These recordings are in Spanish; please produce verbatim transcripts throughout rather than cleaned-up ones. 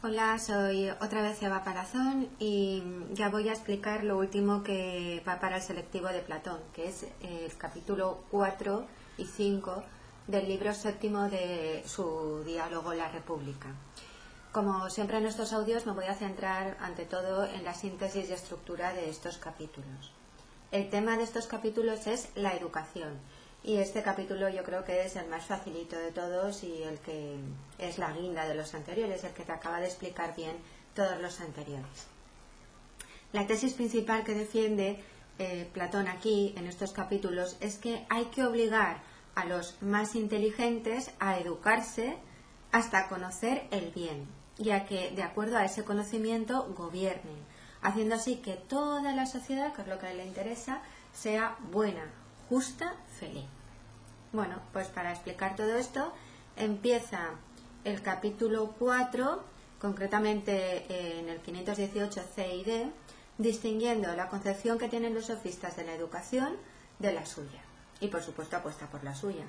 Hola, soy otra vez Eva Palazón y ya voy a explicar lo último que va para el selectivo de Platón, que es el capítulo cuatro y cinco del libro séptimo de su diálogo La República. Como siempre en estos audios me voy a centrar ante todo en la síntesis y estructura de estos capítulos. El tema de estos capítulos es la educación. Y este capítulo yo creo que es el más facilito de todos y el que es la guinda de los anteriores, el que te acaba de explicar bien todos los anteriores. La tesis principal que defiende eh, Platón aquí en estos capítulos es que hay que obligar a los más inteligentes a educarse hasta conocer el bien, y a que de acuerdo a ese conocimiento gobiernen, haciendo así que toda la sociedad, que es lo que le interesa, sea buena, justa, feliz. Bueno, pues para explicar todo esto empieza el capítulo cuatro, concretamente en el quinientos dieciocho C y D, distinguiendo la concepción que tienen los sofistas de la educación de la suya. Y por supuesto apuesta por la suya.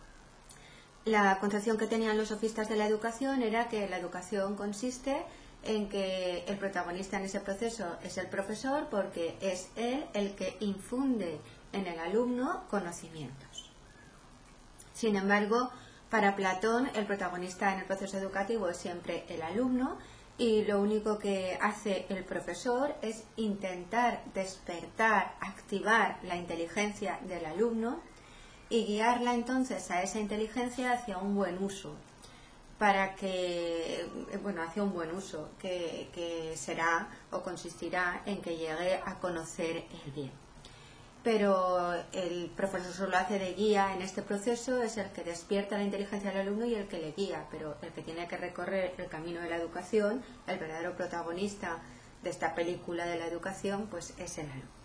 La concepción que tenían los sofistas de la educación era que la educación consiste en que el protagonista en ese proceso es el profesor, porque es él el que infunde en el alumno conocimientos. Sin embargo, para Platón el protagonista en el proceso educativo es siempre el alumno, y lo único que hace el profesor es intentar despertar, activar la inteligencia del alumno y guiarla entonces a esa inteligencia hacia un buen uso, para que, bueno, hacia un buen uso, que, que será o consistirá en que llegue a conocer el bien. Pero el profesor solo hace de guía en este proceso, es el que despierta la inteligencia del alumno y el que le guía, pero el que tiene que recorrer el camino de la educación, el verdadero protagonista de esta película de la educación, pues es el alumno.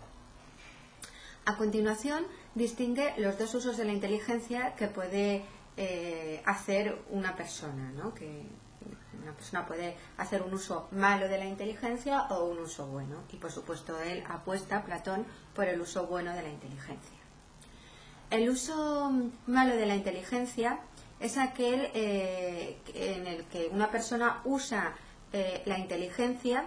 A continuación, distingue los dos usos de la inteligencia que puede eh, hacer una persona, ¿no? Que una persona puede hacer un uso malo de la inteligencia o un uso bueno. Y por supuesto él apuesta, Platón, por el uso bueno de la inteligencia. El uso malo de la inteligencia es aquel eh, en el que una persona usa eh, la inteligencia,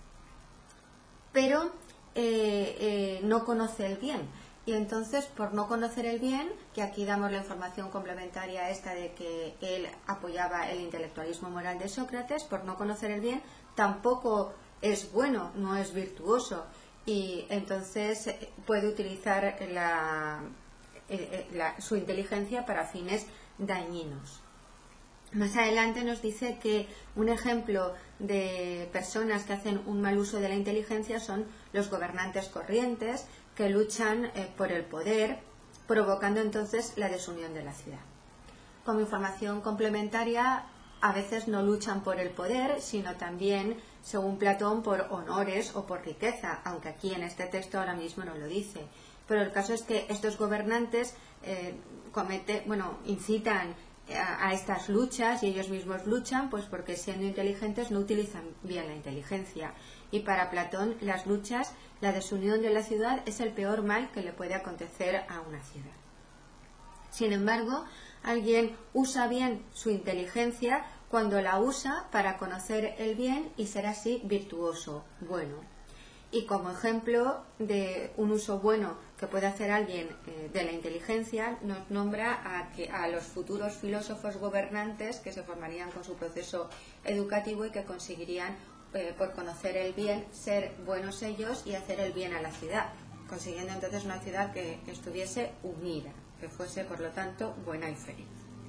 pero eh, eh, no conoce el bien. Y entonces, por no conocer el bien, que aquí damos la información complementaria esta de que él apoyaba el intelectualismo moral de Sócrates, por no conocer el bien, tampoco es bueno, no es virtuoso, y entonces puede utilizar la, la, su inteligencia para fines dañinos. Más adelante nos dice que un ejemplo de personas que hacen un mal uso de la inteligencia son los gobernantes corrientes, que luchan eh, por el poder, provocando entonces la desunión de la ciudad. Como información complementaria, a veces no luchan por el poder, sino también, según Platón, por honores o por riqueza, aunque aquí en este texto ahora mismo no lo dice. Pero el caso es que estos gobernantes eh, cometen, bueno, incitan a, a estas luchas, y ellos mismos luchan pues porque, siendo inteligentes, no utilizan bien la inteligencia. Y para Platón las luchas, la desunión de la ciudad, es el peor mal que le puede acontecer a una ciudad. Sin embargo, alguien usa bien su inteligencia cuando la usa para conocer el bien y ser así virtuoso, bueno. Y como ejemplo de un uso bueno que puede hacer alguien eh, de la inteligencia, nos nombra a, que, a los futuros filósofos gobernantes que se formarían con su proceso educativo y que conseguirían, eh, por conocer el bien, ser buenos ellos y hacer el bien a la ciudad, consiguiendo entonces una ciudad que estuviese unida, que fuese por lo tanto buena y feliz.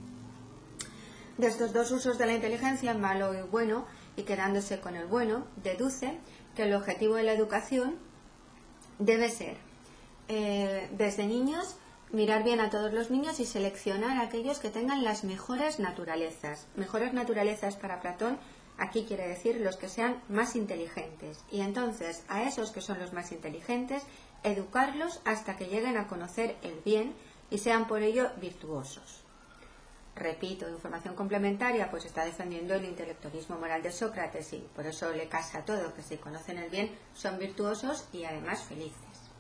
De estos dos usos de la inteligencia, malo y bueno, y quedándose con el bueno, deduce que el objetivo de la educación debe ser, eh, desde niños, mirar bien a todos los niños y seleccionar a aquellos que tengan las mejores naturalezas. Mejores naturalezas para Platón, aquí quiere decir los que sean más inteligentes. Y entonces a esos que son los más inteligentes, educarlos hasta que lleguen a conocer el bien y sean por ello virtuosos. Repito, información complementaria, pues está defendiendo el intelectualismo moral de Sócrates, y por eso le casa todo, que si conocen el bien son virtuosos y además felices.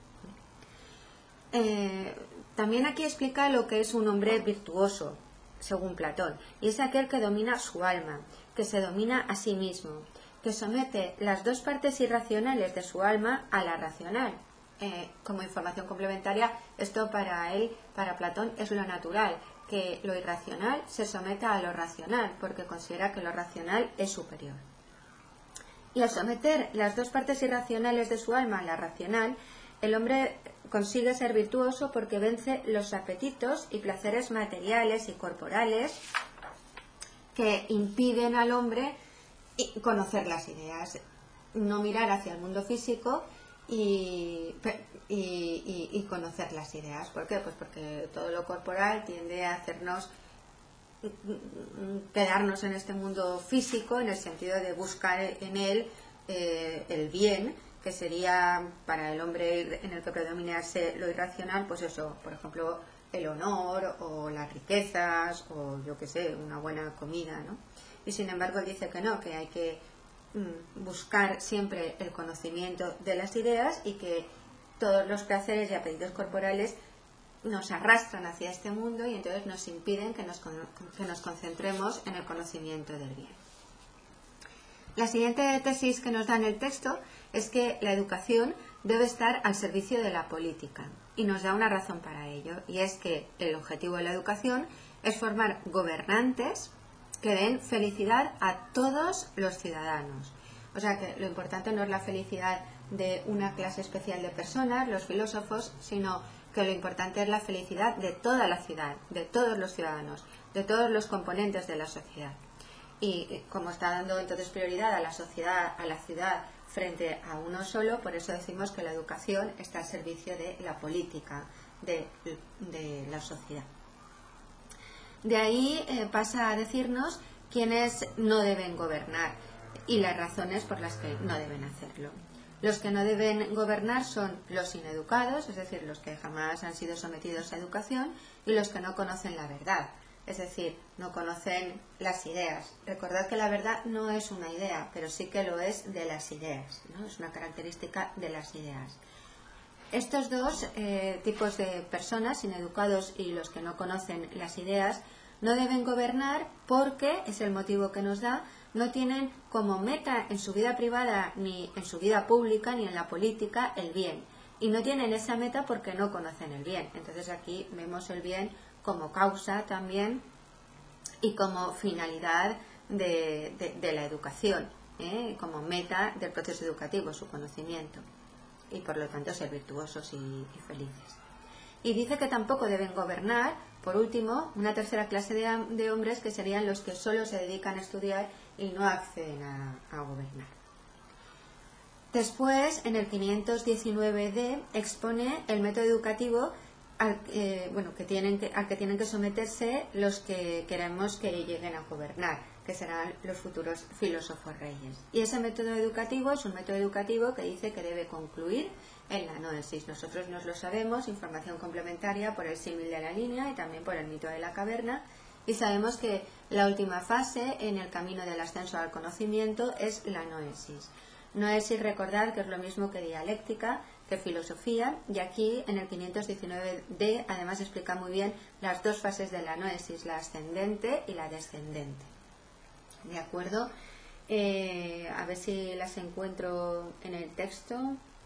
Eh, también aquí explica lo que es un hombre virtuoso, según Platón, y es aquel que domina su alma, que se domina a sí mismo, que somete las dos partes irracionales de su alma a la racional. Eh, como información complementaria, esto para él, para Platón, es lo natural, que lo irracional se someta a lo racional, porque considera que lo racional es superior. Y al someter las dos partes irracionales de su alma a la racional, el hombre consigue ser virtuoso porque vence los apetitos y placeres materiales y corporales que impiden al hombre conocer las ideas, no mirar hacia el mundo físico y, y, y, y conocer las ideas. ¿Por qué? Pues porque todo lo corporal tiende a hacernos quedarnos en este mundo físico, en el sentido de buscar en él eh, el bien, que sería para el hombre en el que predominase lo irracional, pues eso, por ejemplo, el honor o las riquezas o yo qué sé, una buena comida, ¿no? Y sin embargo él dice que no, que hay que mm, buscar siempre el conocimiento de las ideas y que todos los placeres y apetitos corporales nos arrastran hacia este mundo y entonces nos impiden que nos, que nos concentremos en el conocimiento del bien. La siguiente tesis que nos da en el texto es que la educación debe estar al servicio de la política y nos da una razón para ello, y es que el objetivo de la educación es formar gobernantes que den felicidad a todos los ciudadanos. O sea que lo importante no es la felicidad de una clase especial de personas, los filósofos, sino que lo importante es la felicidad de toda la ciudad, de todos los ciudadanos, de todos los componentes de la sociedad. Y como está dando entonces prioridad a la sociedad, a la ciudad, frente a uno solo, por eso decimos que la educación está al servicio de la política, de, de la sociedad. De ahí eh, pasa a decirnos quiénes no deben gobernar y las razones por las que no deben hacerlo. Los que no deben gobernar son los ineducados, es decir, los que jamás han sido sometidos a educación, y los que no conocen la verdad, es decir, no conocen las ideas. Recordad que la verdad no es una idea, pero sí que lo es de las ideas, ¿no? Es una característica de las ideas. Estos dos eh, tipos de personas, ineducados y los que no conocen las ideas, no deben gobernar porque, es el motivo que nos da, no tienen como meta en su vida privada, ni en su vida pública, ni en la política, el bien. Y no tienen esa meta porque no conocen el bien. Entonces aquí vemos el bien como causa también y como finalidad de, de, de la educación, ¿eh? Como meta del proceso educativo, su conocimiento. Y por lo tanto ser virtuosos y, y felices. Y dice que tampoco deben gobernar, por último, una tercera clase de, de hombres que serían los que solo se dedican a estudiar y no acceden a, a gobernar. Después, en el quinientos diecinueve de, expone el método educativo al, eh, bueno, que tienen que, al que tienen que someterse los que queremos que lleguen a gobernar, que serán los futuros filósofos reyes. Y ese método educativo es un método educativo que dice que debe concluir en la noesis. Nosotros nos lo sabemos, información complementaria por el símil de la línea y también por el mito de la caverna, y sabemos que la última fase en el camino del ascenso al conocimiento es la noesis. Noesis, recordad que es lo mismo que dialéctica, que filosofía, y aquí en el quinientos diecinueve de además explica muy bien las dos fases de la noesis, la ascendente y la descendente. ¿De acuerdo? Eh, a ver si las encuentro en el texto.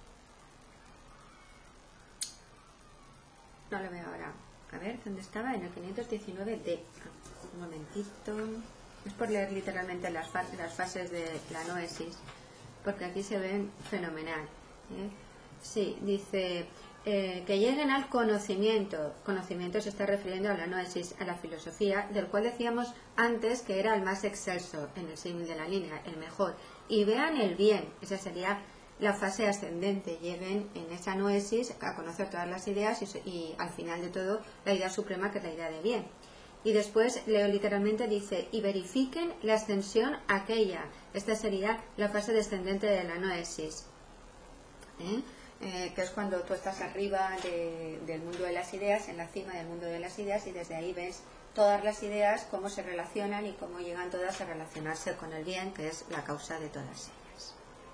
No lo veo ahora. A ver, ¿dónde estaba? En el quinientos diecinueve de. Un momentito. Es por leer literalmente las, fa las fases de la noesis, porque aquí se ven fenomenal. ¿eh? Sí, dice eh, que lleguen al conocimiento. Conocimiento se está refiriendo a la noesis, a la filosofía, del cual decíamos antes que era el más excelso en el símil de la línea, el mejor. Y vean el bien, esa sería la fase ascendente, lleguen en esa noesis a conocer todas las ideas y, y al final de todo la idea suprema, que es la idea de bien. Y después, leo literalmente, dice, y verifiquen la ascensión aquella. Esta sería la fase descendente de la noesis, ¿eh? Eh, que es cuando tú estás arriba de, del mundo de las ideas, en la cima del mundo de las ideas, y desde ahí ves todas las ideas, cómo se relacionan y cómo llegan todas a relacionarse con el bien, que es la causa de todas ellas.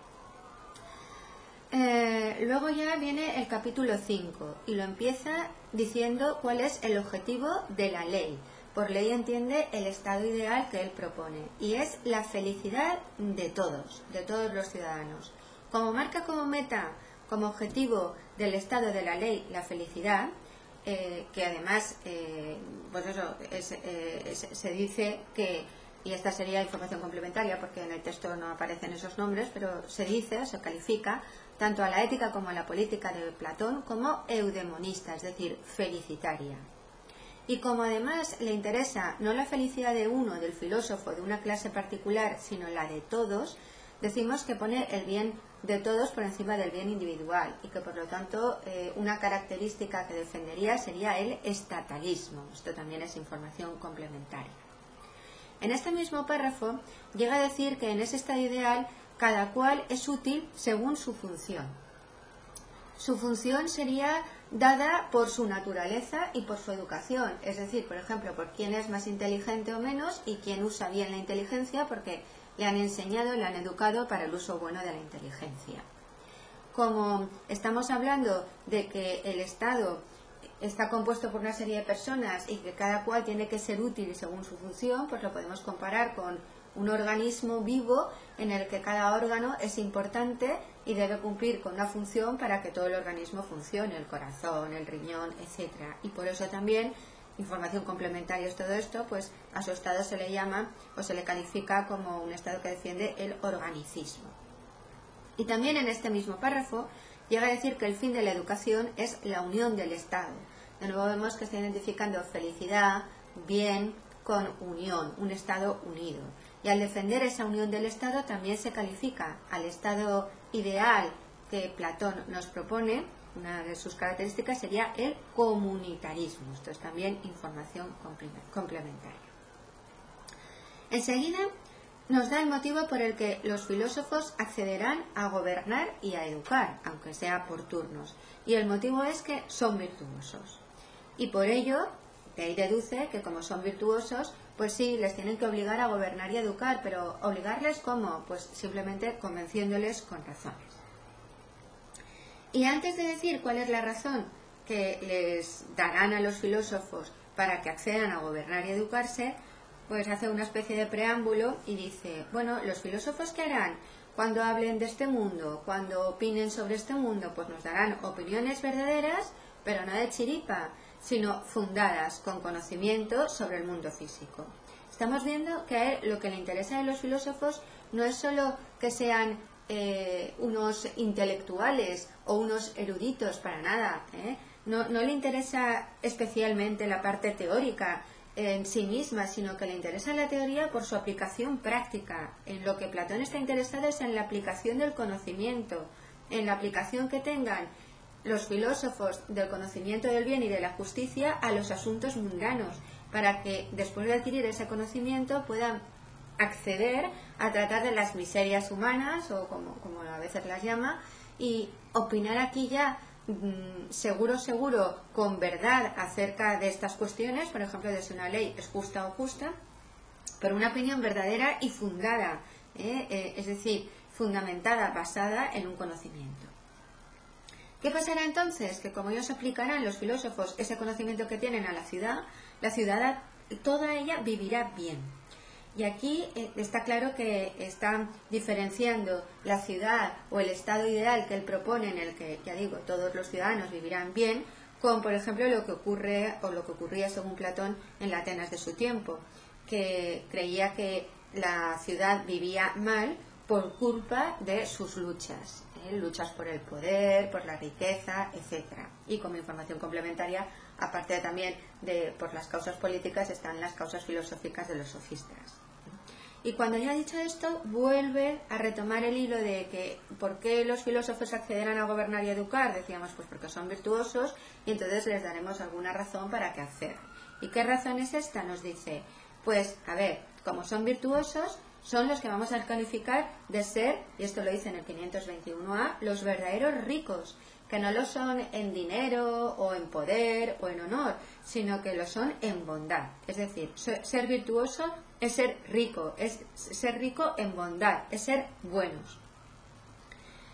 Eh, luego ya viene el capítulo cinco y lo empieza diciendo cuál es el objetivo de la ley. por ley entiende el estado ideal que él propone, y es la felicidad de todos, de todos los ciudadanos. Como marca como meta, como objetivo del estado de la ley, la felicidad, eh, que además, eh, pues eso, es, eh, es, se dice que, y esta sería información complementaria porque en el texto no aparecen esos nombres, pero se dice, se califica tanto a la ética como a la política de Platón como eudemonista, es decir, felicitaria. Y como además le interesa no la felicidad de uno, del filósofo, de una clase particular, sino la de todos, decimos que pone el bien de todos por encima del bien individual y que por lo tanto eh, una característica que defendería sería el estatalismo. Esto también es información complementaria. En este mismo párrafo llega a decir que en ese estado ideal cada cual es útil según su función. Su función sería dada por su naturaleza y por su educación, es decir, por ejemplo, por quién es más inteligente o menos y quién usa bien la inteligencia porque le han enseñado, le han educado para el uso bueno de la inteligencia. Como estamos hablando de que el Estado está compuesto por una serie de personas y que cada cual tiene que ser útil según su función, pues lo podemos comparar con un organismo vivo en el que cada órgano es importante y debe cumplir con una función para que todo el organismo funcione, el corazón, el riñón, etcétera. Y por eso también, información complementaria es todo esto, pues a su estado se le llama o se le califica como un estado que defiende el organicismo. Y también en este mismo párrafo llega a decir que el fin de la educación es la unión del Estado. De nuevo vemos que está identificando felicidad, bien, con unión, un Estado unido. Y al defender esa unión del Estado también se califica al Estado ideal que Platón nos propone. Una de sus características sería el comunitarismo. Esto es también información complementaria. Enseguida nos da el motivo por el que los filósofos accederán a gobernar y a educar, aunque sea por turnos. Y el motivo es que son virtuosos. Y por ello, de ahí deduce que como son virtuosos, pues sí, les tienen que obligar a gobernar y a educar, pero ¿obligarles cómo? Pues simplemente convenciéndoles con razones. Y antes de decir cuál es la razón que les darán a los filósofos para que accedan a gobernar y educarse, pues hace una especie de preámbulo y dice, bueno, los filósofos ¿qué harán cuando hablen de este mundo? Cuando opinen sobre este mundo, pues nos darán opiniones verdaderas, pero no de chiripa, sino fundadas con conocimiento sobre el mundo físico. Estamos viendo que a él lo que le interesa a los filósofos no es solo que sean eh, unos intelectuales o unos eruditos, para nada, ¿eh? No, no le interesa especialmente la parte teórica en sí misma, sino que le interesa la teoría por su aplicación práctica. En lo que Platón está interesado es en la aplicación del conocimiento, en la aplicación que tengan los filósofos del conocimiento del bien y de la justicia a los asuntos mundanos, para que después de adquirir ese conocimiento puedan acceder a tratar de las miserias humanas, o como, como a veces las llama, y opinar aquí ya mmm, seguro, seguro, con verdad acerca de estas cuestiones, por ejemplo, de si una ley es justa o justa, pero una opinión verdadera y fundada, ¿eh? Eh, es decir, fundamentada, basada en un conocimiento. ¿Qué pasará entonces? Que como ellos aplicarán los filósofos ese conocimiento que tienen a la ciudad, la ciudad, toda ella vivirá bien. Y aquí eh, está claro que están diferenciando la ciudad o el estado ideal que él propone, en el que, ya digo, todos los ciudadanos vivirán bien, con, por ejemplo, lo que ocurre o lo que ocurría según Platón en la Atenas de su tiempo, que creía que la ciudad vivía mal por culpa de sus luchas. Luchas por el poder, por la riqueza, etcétera. Y como información complementaria, aparte también de por las causas políticas, están las causas filosóficas de los sofistas. Y cuando ya ha dicho esto, vuelve a retomar el hilo de que ¿por qué los filósofos accederán a gobernar y a educar? Decíamos, pues porque son virtuosos y entonces les daremos alguna razón para que accedan. ¿Y qué razón es esta? Nos dice, pues a ver, como son virtuosos, son los que vamos a calificar de ser, y esto lo dice en el quinientos veintiuno a, los verdaderos ricos, que no lo son en dinero o en poder o en honor, sino que lo son en bondad. Es decir, ser virtuoso es ser rico, es ser rico en bondad, es ser buenos.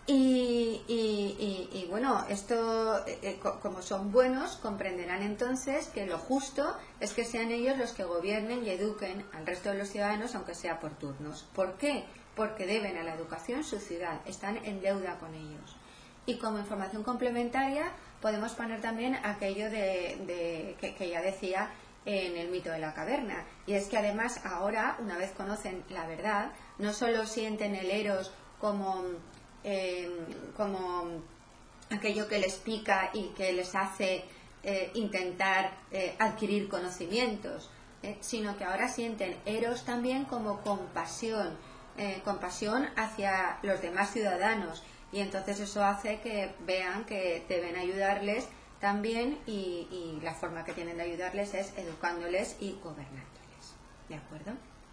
Y, y, y, y bueno, esto, eh, como son buenos, comprenderán entonces que lo justo es que sean ellos los que gobiernen y eduquen al resto de los ciudadanos, aunque sea por turnos. ¿Por qué? Porque deben a la educación su ciudad, están en deuda con ellos. Y como información complementaria podemos poner también aquello de, de que, que ya decía en el mito de la caverna, y es que además ahora, una vez conocen la verdad, no solo sienten el eros como... Eh, como aquello que les pica y que les hace eh, intentar eh, adquirir conocimientos, eh, sino que ahora sienten eros también como compasión, eh, compasión hacia los demás ciudadanos, y entonces eso hace que vean que deben ayudarles también, y, y la forma que tienen de ayudarles es educándoles y gobernándoles. ¿De acuerdo?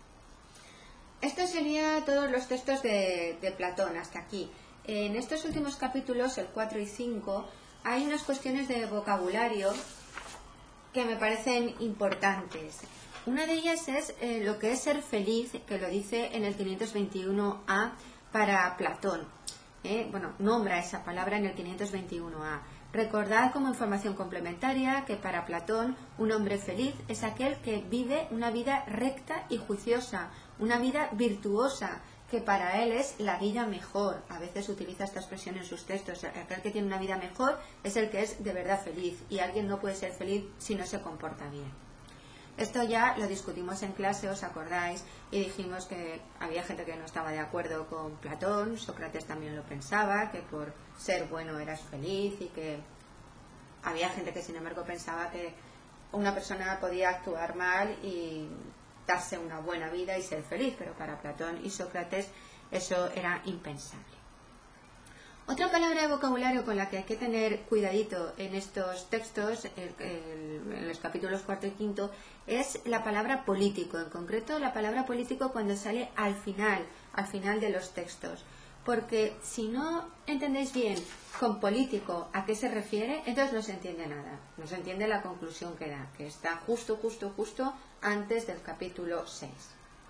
Esto sería todos los textos de, de Platón hasta aquí. En estos últimos capítulos, el cuatro y cinco, hay unas cuestiones de vocabulario que me parecen importantes. Una de ellas es eh, lo que es ser feliz, que lo dice en el quinientos veintiuno A para Platón. Eh, bueno, nombra esa palabra en el quinientos veintiuno A. Recordad como información complementaria que para Platón un hombre feliz es aquel que vive una vida recta y juiciosa, una vida virtuosa, que para él es la vida mejor. A veces utiliza esta expresión en sus textos. Aquel que tiene una vida mejor es el que es de verdad feliz, y alguien no puede ser feliz si no se comporta bien. Esto ya lo discutimos en clase, ¿os acordáis? Y dijimos que había gente que no estaba de acuerdo con Platón. Sócrates también lo pensaba, que por ser bueno eras feliz, y que había gente que sin embargo pensaba que una persona podía actuar mal y darse una buena vida y ser feliz, pero para Platón y Sócrates eso era impensable. Otra palabra de vocabulario con la que hay que tener cuidadito en estos textos, el, el, en los capítulos cuarto y quinto, es la palabra político, en concreto la palabra político cuando sale al final, al final de los textos. Porque si no entendéis bien con político a qué se refiere, entonces no se entiende nada, no se entiende la conclusión que da, que está justo, justo, justo antes del capítulo seis.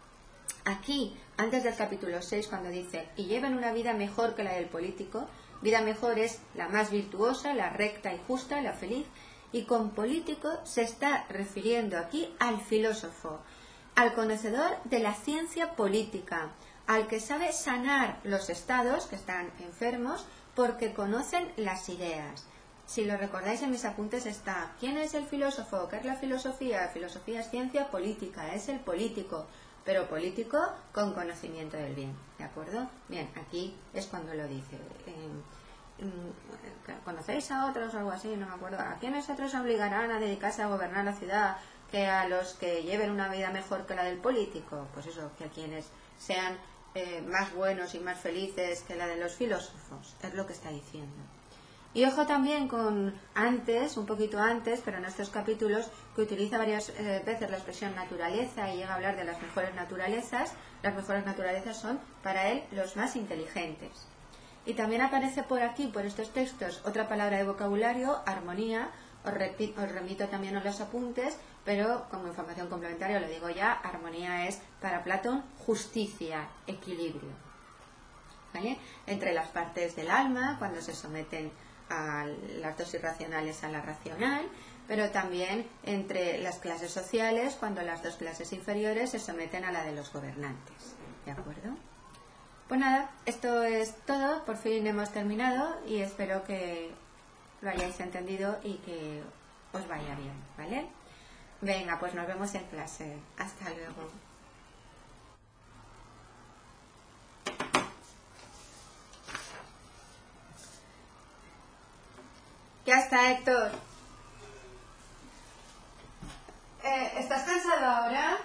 Aquí, antes del capítulo seis, cuando dice, y llevan una vida mejor que la del político, vida mejor es la más virtuosa, la recta y justa, la feliz, y con político se está refiriendo aquí al filósofo, al conocedor de la ciencia política, al que sabe sanar los estados que están enfermos porque conocen las ideas. Si lo recordáis en mis apuntes está, ¿quién es el filósofo? ¿Qué es la filosofía? Filosofía es ciencia política, es el político, pero político con conocimiento del bien, ¿de acuerdo? Bien, aquí es cuando lo dice. Eh, ¿Conocéis a otros o algo así? No me acuerdo. ¿A quiénes otros obligarán a dedicarse a gobernar la ciudad que a los que lleven una vida mejor que la del político? Pues eso, que a quienes sean eh, más buenos y más felices que la de los filósofos, es lo que está diciendo. Y ojo también con antes, un poquito antes, pero en estos capítulos, que utiliza varias eh, veces la expresión naturaleza y llega a hablar de las mejores naturalezas. Las mejores naturalezas son, para él, los más inteligentes. Y también aparece por aquí, por estos textos, otra palabra de vocabulario, armonía. Os, repito, os remito también a los apuntes, pero como información complementaria lo digo ya, armonía es, para Platón, justicia, equilibrio, ¿vale? Entre las partes del alma, cuando se someten a las dos irracionales a la racional, pero también entre las clases sociales, cuando las dos clases inferiores se someten a la de los gobernantes. ¿De acuerdo? Pues nada, esto es todo, por fin hemos terminado y espero que lo hayáis entendido y que os vaya bien, ¿vale? Venga, pues nos vemos en clase. Hasta luego. Ya está, Héctor. Eh, ¿Estás cansado ahora?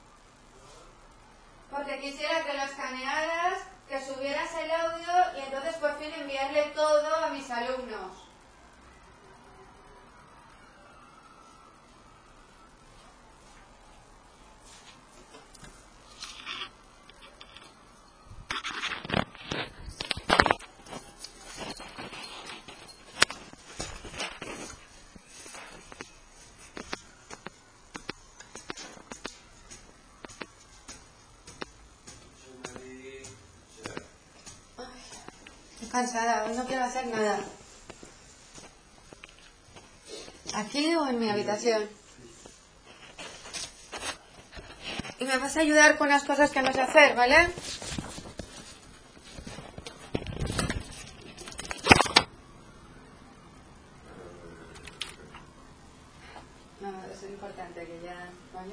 Porque quisiera que lo escanearas, que subieras el audio y entonces por fin enviarle todo a mis alumnos. cansada, hoy no quiero hacer nada. ¿Aquí o en mi habitación? Y me vas a ayudar con las cosas que no sé hacer, ¿vale? No, eso es importante que ya, ¿vale?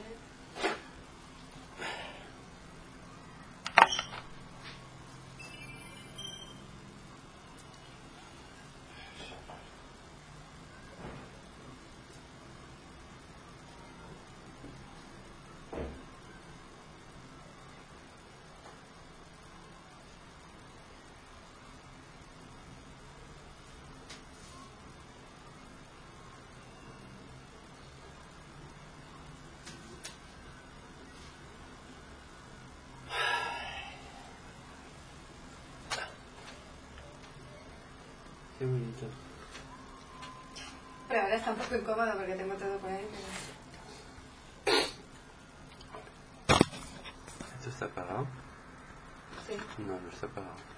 Qué bonito. Pero ahora está un poco incómodo porque tengo todo por ahí. Pero... ¿Esto está apagado? Sí. No, no está apagado.